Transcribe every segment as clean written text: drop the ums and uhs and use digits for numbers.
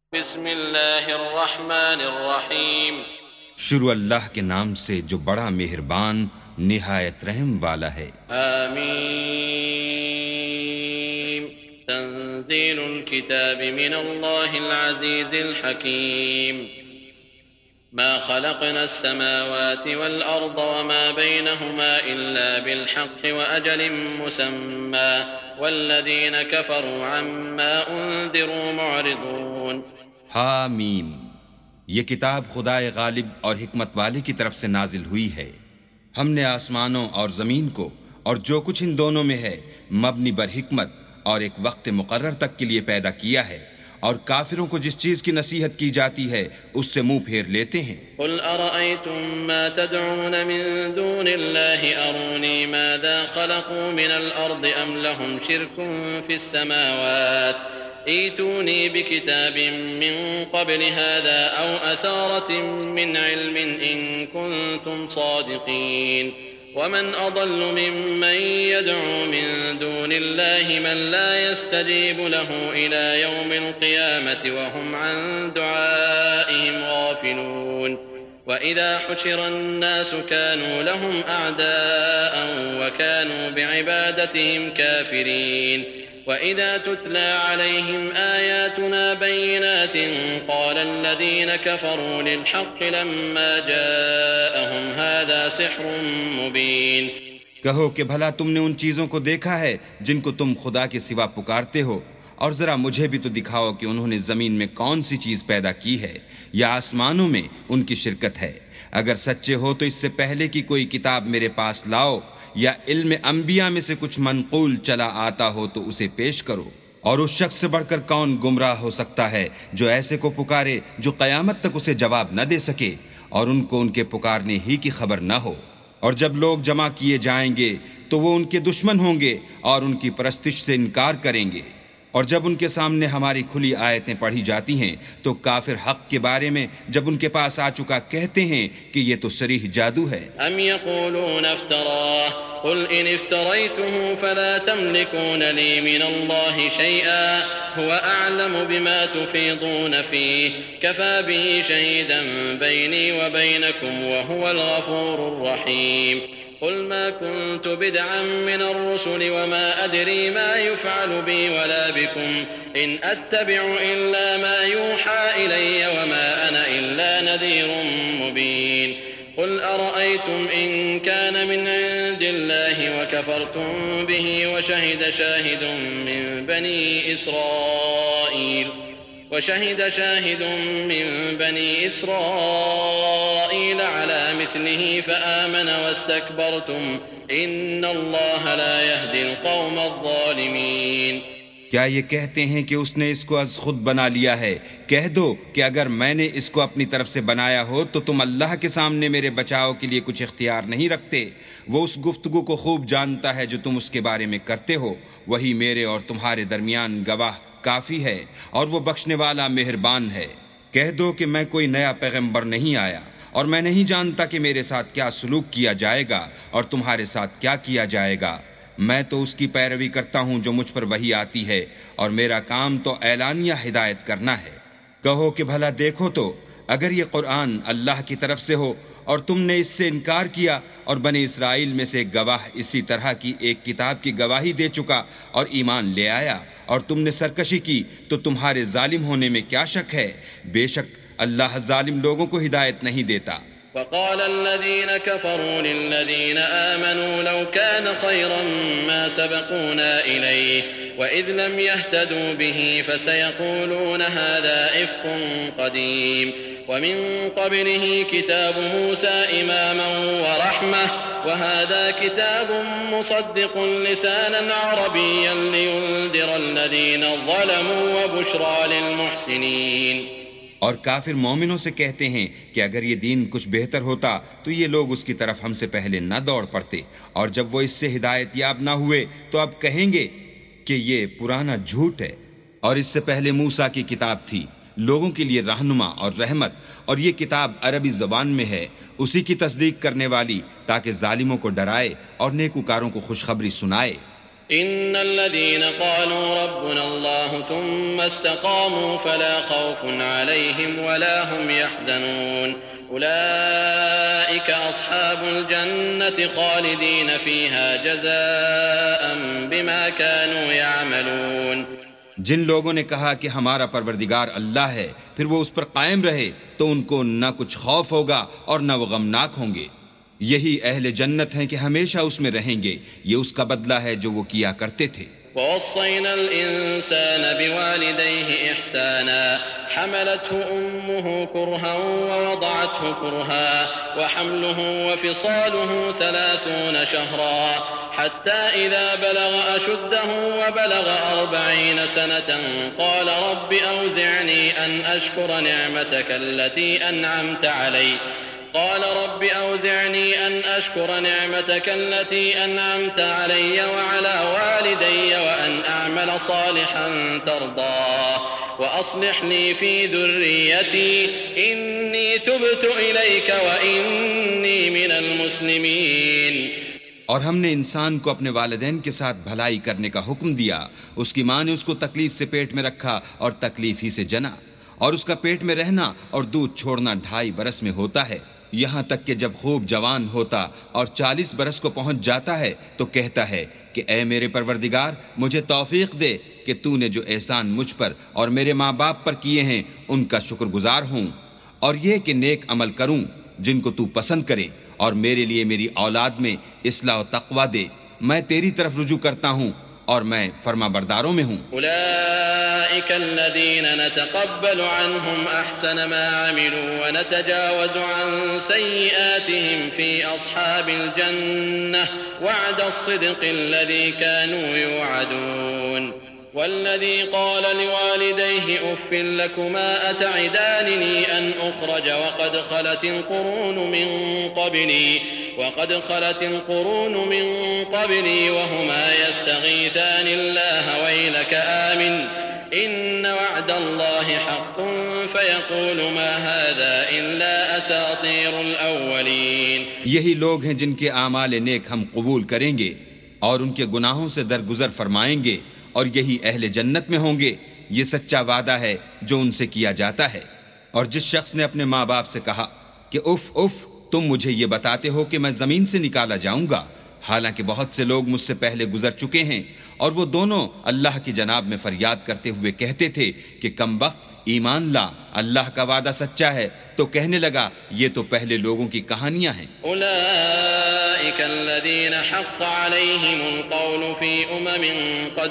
بسم اللہ الرحمن الرحیم. شروع اللہ کے نام سے جو بڑا مہربان نہایت رحم والا ہے. آمین. تنزیل الكتاب من اللہ العزیز الحکیم. ما خلقنا السماوات والأرض وما بينهما إلا بالحق وأجل مسمى والذين كفروا عما أنذروا معرضون. حامیم. یہ کتاب خدائے غالب اور حکمت والے کی طرف سے نازل ہوئی ہے. ہم نے آسمانوں اور زمین کو اور جو کچھ ان دونوں میں ہے مبنی بر حکمت اور ایک وقت مقرر تک کے لیے پیدا کیا ہے، اور کافروں کو جس چیز کی نصیحت کی جاتی ہے اس سے منہ پھیر لیتے ہیں. قل ارأيتم ما تدعون من دون الله اروني ماذا خلقوا من الارض ام لهم شرك في السماوات ائتوني بكتاب من قبل هذا او اثارة من علم ان كنتم صادقين. ومن أضل ممن يدعو من دون الله من لا يستجيب له إلى يوم القيامة وهم عن دعائهم غافلون. وإذا حشر الناس كانوا لهم أعداء وكانوا بعبادتهم كافرين. وإذا تتلى عليهم آياتنا بينات قال الذين كفروا للحق لما جاءهم هذا سحر مبين. کہو کہ بھلا تم نے ان چیزوں کو دیکھا ہے جن کو تم خدا کے سوا پکارتے ہو، اور ذرا مجھے بھی تو دکھاؤ کہ انہوں نے زمین میں کون سی چیز پیدا کی ہے یا آسمانوں میں ان کی شرکت ہے. اگر سچے ہو تو اس سے پہلے کی کوئی کتاب میرے پاس لاؤ، یا علم انبیاء میں سے کچھ منقول چلا آتا ہو تو اسے پیش کرو. اور اس شخص سے بڑھ کر کون گمراہ ہو سکتا ہے جو ایسے کو پکارے جو قیامت تک اسے جواب نہ دے سکے اور ان کو ان کے پکارنے ہی کی خبر نہ ہو. اور جب لوگ جمع کیے جائیں گے تو وہ ان کے دشمن ہوں گے اور ان کی پرستش سے انکار کریں گے. اور جب ان کے سامنے ہماری کھلی آیتیں پڑھی جاتی ہیں تو کافر حق کے بارے میں جب ان کے پاس آ چکا کہتے ہیں کہ یہ تو صریح جادو ہے. ام یقولون افتراه قل ان افتریته فلا تملكون لي من الله شيئا هو اعلم بما تفيضون فيه كفى به شهيدا بيني وبينكم وهو الغفور الرحيم. قل ما كنت بدعا من الرسل وما أدري ما يفعل بي ولا بكم إن أتبع إلا ما يوحى إلي وما أنا إلا نذير مبين. قل أرأيتم إن كان من عند الله وكفرتم به وشهد شاهد من بني إسرائيل على مثله فآمن واستكبرتم إن الله لا يهدي القوم الظالمين. کیا یہ کہتے ہیں کہ اس نے اس کو از خود بنا لیا ہے؟ کہہ دو کہ اگر میں نے اس کو اپنی طرف سے بنایا ہو تو تم اللہ کے سامنے میرے بچاؤ کے لیے کچھ اختیار نہیں رکھتے. وہ اس گفتگو کو خوب جانتا ہے جو تم اس کے بارے میں کرتے ہو. وہی میرے اور تمہارے درمیان گواہ کافی ہے اور وہ بخشنے والا مہربان ہے. کہہ دو کہ میں کوئی نیا پیغمبر نہیں آیا اور میں نہیں جانتا کہ میرے ساتھ کیا سلوک کیا جائے گا اور تمہارے ساتھ کیا کیا جائے گا. میں تو اس کی پیروی کرتا ہوں جو مجھ پر وحی آتی ہے، اور میرا کام تو اعلانیہ ہدایت کرنا ہے. کہو کہ بھلا دیکھو تو اگر یہ قرآن اللہ کی طرف سے ہو اور تم نے اس سے انکار کیا اور بنی اسرائیل میں سے گواہ اسی طرح کی ایک کتاب کی گواہی دے چکا اور ایمان لے آیا اور تم نے سرکشی کی تو تمہارے ظالم ہونے میں کیا شک ہے؟ بے شک اللہ ظالم لوگوں کو ہدایت نہیں دیتا. وقال الذين كفروا للذين آمنوا لو كان خيرا ما سبقونا إليه وإذ لم يهتدوا به فسيقولون هذا إفك قديم. ومن قبله كتاب موسى إماما ورحمة وهذا كتاب مصدق لسانا عربيا لينذر الذين ظلموا وبشرى للمحسنين. اور کافر مومنوں سے کہتے ہیں کہ اگر یہ دین کچھ بہتر ہوتا تو یہ لوگ اس کی طرف ہم سے پہلے نہ دوڑ پڑتے، اور جب وہ اس سے ہدایت یاب نہ ہوئے تو اب کہیں گے کہ یہ پرانا جھوٹ ہے. اور اس سے پہلے موسیٰ کی کتاب تھی لوگوں کے لیے رہنما اور رحمت، اور یہ کتاب عربی زبان میں ہے اسی کی تصدیق کرنے والی تاکہ ظالموں کو ڈرائے اور نیکوکاروں کو خوشخبری سنائے. إن الذين قالوا ربنا الله ثم استقاموا فلا خوف عليهم ولا هم يحزنون أولئك أصحاب الجنة خالدين فيها جزاء بما كانوا يعملون. جن لوگوں نے کہا کہ ہمارا پروردگار اللہ ہے پھر وہ اس پر قائم رہے تو ان کو نہ کچھ خوف ہوگا اور نہ وہ غمناک ہوں گے. یہی اہل جنت ہیں کہ ہمیشہ اس میں رہیں گے. یہ اس کا بدلہ ہے جو وہ کیا کرتے تھے. ووصينا الإنسان بوالديه إحسانا حملته أمه كرها ووضعته كرها وحمله وفصاله 30 شهرا حتى إذا بلغ أشده وبلغ 40 سنة قال رب أوزعني أن أشكر نعمتك التي أنعمت علي وعلى والدي وأن أعمل صالحا ترضاه وأصلح لي في ذريتي إني تبت إليك وإني من المسلمين. اور ہم نے انسان کو اپنے والدین کے ساتھ بھلائی کرنے کا حکم دیا. اس کی ماں نے اس کو تکلیف سے پیٹ میں رکھا اور تکلیف ہی سے جنا، اور اس کا پیٹ میں رہنا اور دودھ چھوڑنا 2.5 برس میں ہوتا ہے، یہاں تک کہ جب خوب جوان ہوتا اور 40 برس کو پہنچ جاتا ہے تو کہتا ہے کہ اے میرے پروردگار مجھے توفیق دے کہ تو نے جو احسان مجھ پر اور میرے ماں باپ پر کیے ہیں ان کا شکر گزار ہوں، اور یہ کہ نیک عمل کروں جن کو تو پسند کرے، اور میرے لیے میری اولاد میں اصلاح و تقوی دے. میں تیری طرف رجوع کرتا ہوں اور میں فرما برداروں میں ہوں. اولئک الذین نتقبل عنہم احسن ما عملوا ونتجاوز عن سیئاتهم فی اصحاب الجنہ وعد الصدق الذی كانوا يوعدون. والذي قال لوالديه أف لكما أتعدانني أن أخرج وقد خلت القرون من قبلي وهما يستغيثان الله ويلك آمن إن وعد الله حق فيقول ما هذا إلا أساطير الأولين. یہی لوگ ہیں جن کے اعمال نیک ہم قبول کریں گے اور ان کے گناہوں سے درگزر فرمائیں گے، اور یہی اہل جنت میں ہوں گے. یہ سچا وعدہ ہے جو ان سے کیا جاتا ہے. اور جس شخص نے اپنے ماں باپ سے کہا کہ اف اف تم مجھے یہ بتاتے ہو کہ میں زمین سے نکالا جاؤں گا، حالانکہ بہت سے لوگ مجھ سے پہلے گزر چکے ہیں. اور وہ دونوں اللہ کی جناب میں فریاد کرتے ہوئے کہتے تھے کہ کم وقت ایمان لا، اللہ کا وعدہ سچا ہے. تو کہنے لگا یہ تو پہلے لوگوں کی کہانیاں ہیں. اولئک الذین حق علیہم القول فی قد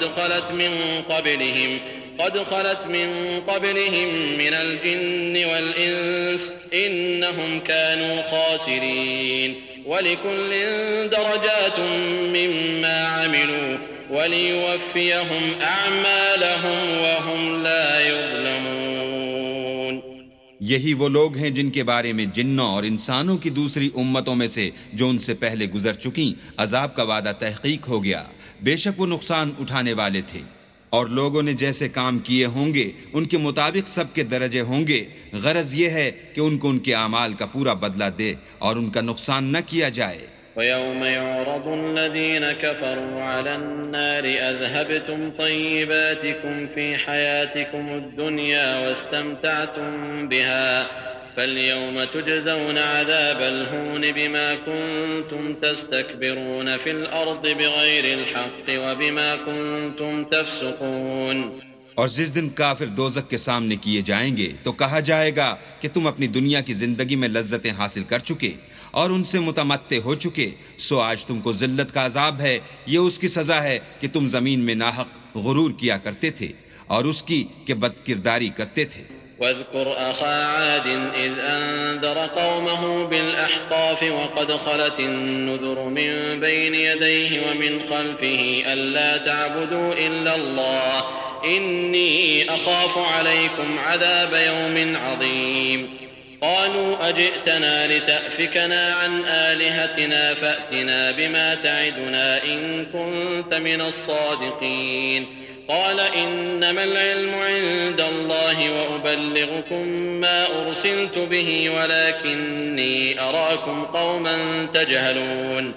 خلت من قبلهم من الجن والانس انہم كانوا خاسرین ولکل درجات مما عملوا وليوفيهم اعمالهم وهم لا يظلمون. یہی وہ لوگ ہیں جن کے بارے میں جنوں اور انسانوں کی دوسری امتوں میں سے جو ان سے پہلے گزر چکیں عذاب کا وعدہ تحقیق ہو گیا. بے شک وہ نقصان اٹھانے والے تھے، اور لوگوں نے جیسے کام کیے ہوں گے ان کے مطابق سب کے درجے ہوں گے. غرض یہ ہے کہ ان کو ان کے اعمال کا پورا بدلہ دے اور ان کا نقصان نہ کیا جائے. وَيَوْمَ يُعْرَضُ الَّذِينَ كَفَرُوا عَلَى النَّارِ أَذْهَبْتُمْ طَيِّبَاتِكُمْ فِي حَيَاتِكُمُ الدُّنْيَا وَاسْتَمْتَعْتُمْ بِهَا فَالْيَوْمَ تُجْزَوْنَ عَذَابَ الْهُونِ بِمَا كُنْتُمْ تَسْتَكْبِرُونَ فِي الْأَرْضِ بِغَيْرِ الْحَقِّ وَبِمَا كُنْتُمْ تَفْسُقُونَ. اور جس دن کافر دوزخ کے سامنے کیے جائیں گے تو کہا جائے گا کہ تم اپنی دنیا کی زندگی میں لذتیں حاصل کر چکے اور ان سے متمتع ہو چکے، سو آج تم کو ذلت کا عذاب ہے. یہ اس کی سزا ہے کہ تم زمین میں ناحق غرور کیا کرتے تھے اور اس کی کہ بد کرداری کرتے تھے. واذكر أخا عاد إذ أنذر قومه بالأحقاف وقد خلت النذر من بين يديه ومن خلفه ألا تعبدوا إلا الله إني أخاف عليكم عذاب يوم عظيم. قالوا أجئتنا لتأفكنا عن آلهتنا فأتنا بما تعدنا إن كنت من الصادقين. قال إنما العلم عند الله وأبلغكم ما أرسلت به ولكني أراكم قوما تجهلون.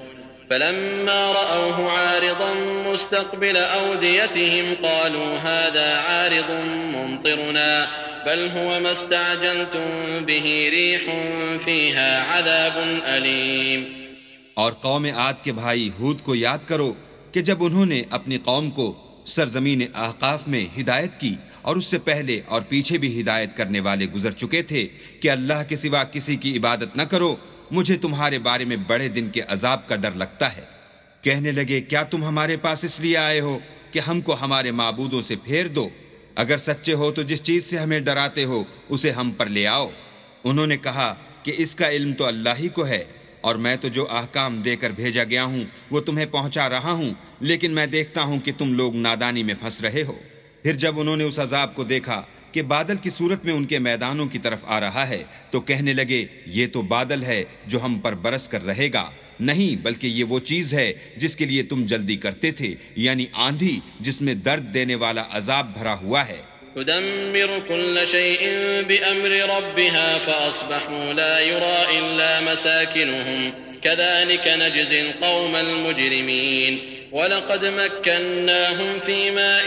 فلما رأوه عارضا مستقبل أوديتهم قالوا هذا عارض ممطرنا بل هو ما استعجلتم به ريح فيها عذاب أليم۔ اور قوم عاد کے بھائی ہود کو یاد کرو کہ جب انہوں نے اپنی قوم کو سرزمین احقاف میں ہدایت کی اور اس سے پہلے اور پیچھے بھی ہدایت کرنے والے گزر چکے تھے کہ اللہ کے سوا کسی کی عبادت نہ کرو، مجھے تمہارے بارے میں بڑے دن کے عذاب کا ڈر لگتا ہے۔ کہنے لگے کیا تم ہمارے پاس اس لیے آئے ہو کہ ہم کو ہمارے معبودوں سے پھیر دو؟ اگر سچے ہو تو جس چیز سے ہمیں ڈراتے ہو اسے ہم پر لے آؤ۔ انہوں نے کہا کہ اس کا علم تو اللہ ہی کو ہے، اور میں تو جو احکام دے کر بھیجا گیا ہوں وہ تمہیں پہنچا رہا ہوں، لیکن میں دیکھتا ہوں کہ تم لوگ نادانی میں پھنس رہے ہو۔ پھر جب انہوں نے اس عذاب کو دیکھا کہ بادل کی صورت میں ان کے میدانوں کی طرف آ رہا ہے تو کہنے لگے یہ تو بادل ہے جو ہم پر برس کر رہے گا، نہیں بلکہ یہ وہ چیز ہے جس کے لیے تم جلدی کرتے تھے، یعنی آندھی جس میں درد دینے والا عذاب بھرا ہوا ہے۔ تدمر كل شيء بأمر ربها فأصبحوا لا يرى إلا مساكنهم كذلك نجزي القوم المجرمين ولقد مكناهم في ماء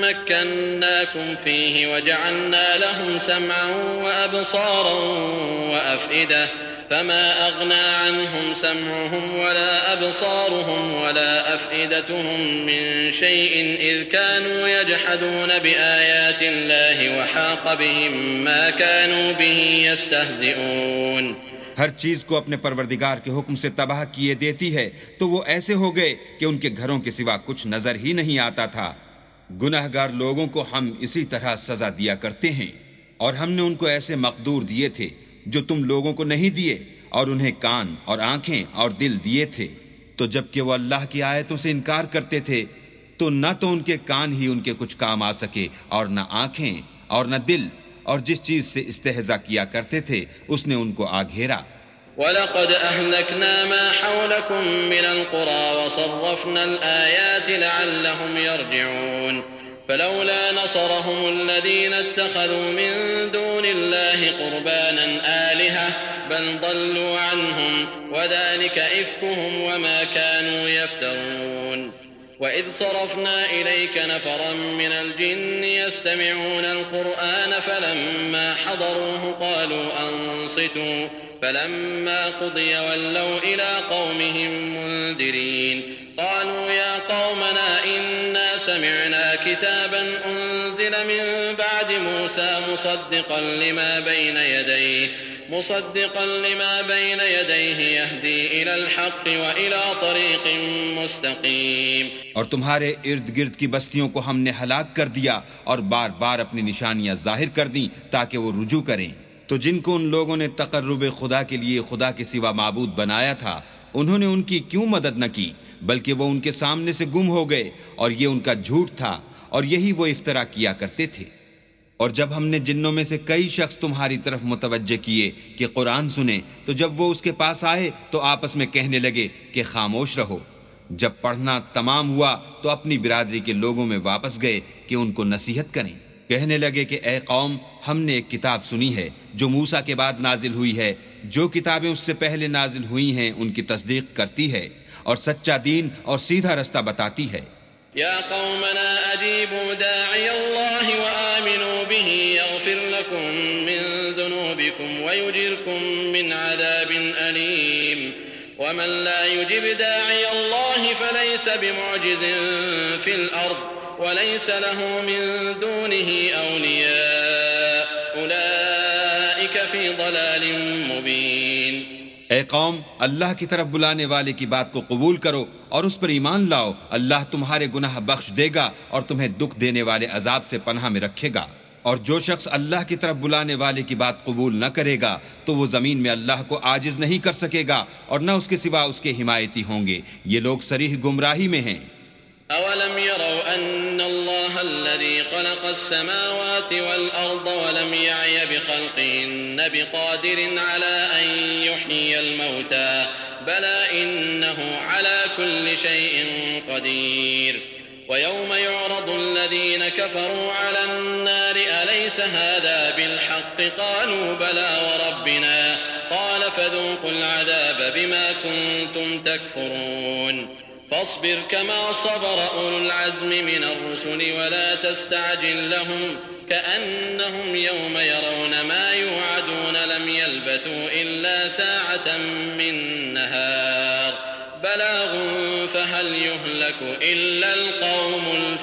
مكناكم فيه وجعلنا لهم سمعا وأبصارا وأفئدة فما أغنى عنهم سمعهم ولا أبصارهم ولا أفئدتهم من شيء إذ كانوا يجحدون بآيات الله وحاق بهم ما كانوا به يستهزئون۔ ہر چیز کو اپنے پروردگار کے حکم سے تباہ کیے دیتی ہے تو وہ ایسے ہو گئے کہ ان کے گھروں کے سوا کچھ نظر ہی نہیں آتا تھا۔ گناہگار لوگوں کو ہم اسی طرح سزا دیا کرتے ہیں، اور ہم نے ان کو ایسے مقدور دیے تھے جو تم لوگوں کو نہیں دیے، اور انہیں کان اور آنکھیں اور دل دیے تھے، تو جب کہ وہ اللہ کی آیتوں سے انکار کرتے تھے تو نہ تو ان کے کان ہی ان کے کچھ کام آ سکے اور نہ آنکھیں اور نہ دل، اور جس چیز سے استہزاء کیا کرتے تھے اس نے ان کو آ گھیرا۔ وَلَقَدْ أَهْلَكْنَا مَا حَوْلَكُمْ مِنَ الْقُرَى وَصَرَّفْنَا الْآيَاتِ لَعَلَّهُمْ يَرْجِعُونَ فلولا نصرهم الذين اتخذوا من دون الله قربانا آلهة بل ضلوا عنهم وذلك إفكهم وما كانوا يفترون وإذ صرفنا إليك نفرا من الجن يستمعون القرآن فلما حضروه قالوا أنصتوا فلما قضي ولوا إلى قومهم منذرين قالوا يا قومنا إنا سمعنا كتابا أنزل من بعد موسى مصدقا لما بين يديه يهدي إلى الحق وإلى طريق مستقيم۔ اور تمہارے ارد گرد کی بستیوں کو ہم نے ہلاک کر دیا اور بار بار اپنی نشانیاں ظاہر کر دیں تاکہ وہ رجوع کریں، تو جن کو ان لوگوں نے تقرب خدا کے لیے خدا کے سوا معبود بنایا تھا انہوں نے ان کی کیوں مدد نہ کی، بلکہ وہ ان کے سامنے سے گم ہو گئے، اور یہ ان کا جھوٹ تھا اور یہی وہ افترا کیا کرتے تھے۔ اور جب ہم نے جنوں میں سے کئی شخص تمہاری طرف متوجہ کیے کہ قرآن سنیں تو جب وہ اس کے پاس آئے تو آپس میں کہنے لگے کہ خاموش رہو۔ جب پڑھنا تمام ہوا تو اپنی برادری کے لوگوں میں واپس گئے کہ ان کو نصیحت کریں۔ کہنے لگے کہ اے قوم، ہم نے ایک کتاب سنی ہے جو موسیٰ کے بعد نازل ہوئی ہے، جو کتابیں اس سے پہلے نازل ہوئی ہیں ان کی تصدیق کرتی ہے اور سچا دین اور سیدھا رستہ بتاتی ہے۔ يا قومنا أجيبوا داعي الله وآمنوا به يغفر لكم من ذنوبكم ويجركم من عذاب أليم ومن لا يجب داعي الله فليس بمعجز في الأرض وليس له من دونه أولياء أولئك في ضلال مبين۔ اے قوم، اللہ کی طرف بلانے والے کی بات کو قبول کرو اور اس پر ایمان لاؤ، اللہ تمہارے گناہ بخش دے گا اور تمہیں دکھ دینے والے عذاب سے پناہ میں رکھے گا۔ اور جو شخص اللہ کی طرف بلانے والے کی بات قبول نہ کرے گا تو وہ زمین میں اللہ کو عاجز نہیں کر سکے گا اور نہ اس کے سوا اس کے حمایتی ہوں گے۔ یہ لوگ صریح گمراہی میں ہیں۔ أولم يروا أن الله الذي خلق السماوات والأرض ولم يعي بخلقهن بقادر على أن يحيي الموتى بلى إنه على كل شيء قدير ويوم يعرض الذين كفروا على النار أليس هذا بالحق قالوا بلى وربنا قال فذوقوا العذاب بما كنتم تكفرون فاصبر كما صبر أولو العزم من الرسل ولا تستعجل لهم كأنهم يوم يرون ما يوعدون لم يلبثوا إلا ساعة من نهار بلاغ فهل يهلك إلا القوم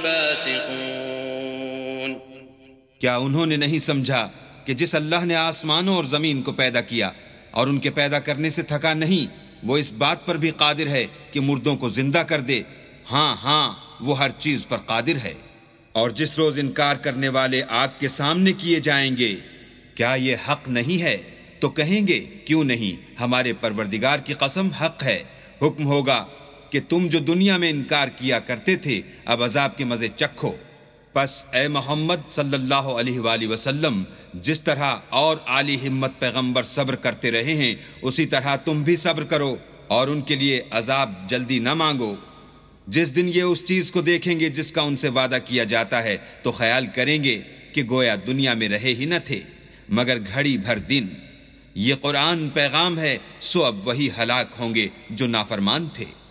الفاسقون. کیا انہوں نے نہیں سمجھا کہ جس اللہ نے آسمانوں اور زمین کو پیدا کیا اور ان کے پیدا کرنے سے تھکا نہیں، وہ اس بات پر بھی قادر ہے کہ مردوں کو زندہ کر دے؟ ہاں وہ ہر چیز پر قادر ہے. اور جس روز انکار کرنے والے آگ کے سامنے کیے جائیں گے، کیا یہ حق نہیں ہے؟ تو کہیں گے کیوں نہیں، ہمارے پروردگار کی قسم حق ہے. حکم ہوگا کہ تم جو دنیا میں انکار کیا کرتے تھے اب عذاب کے مزے چکھو. پس اے محمد صلی اللہ علیہ وآلہ وسلم، جس طرح اور عالی ہمت پیغمبر صبر کرتے رہے ہیں اسی طرح تم بھی صبر کرو اور ان کے لیے عذاب جلدی نہ مانگو. جس دن یہ اس چیز کو دیکھیں گے جس کا ان سے وعدہ کیا جاتا ہے تو خیال کریں گے کہ گویا دنیا میں رہے ہی نہ تھے مگر گھڑی بھر دن. یہ قرآن پیغام ہے، سو اب وہی ہلاک ہوں گے جو نافرمان تھے.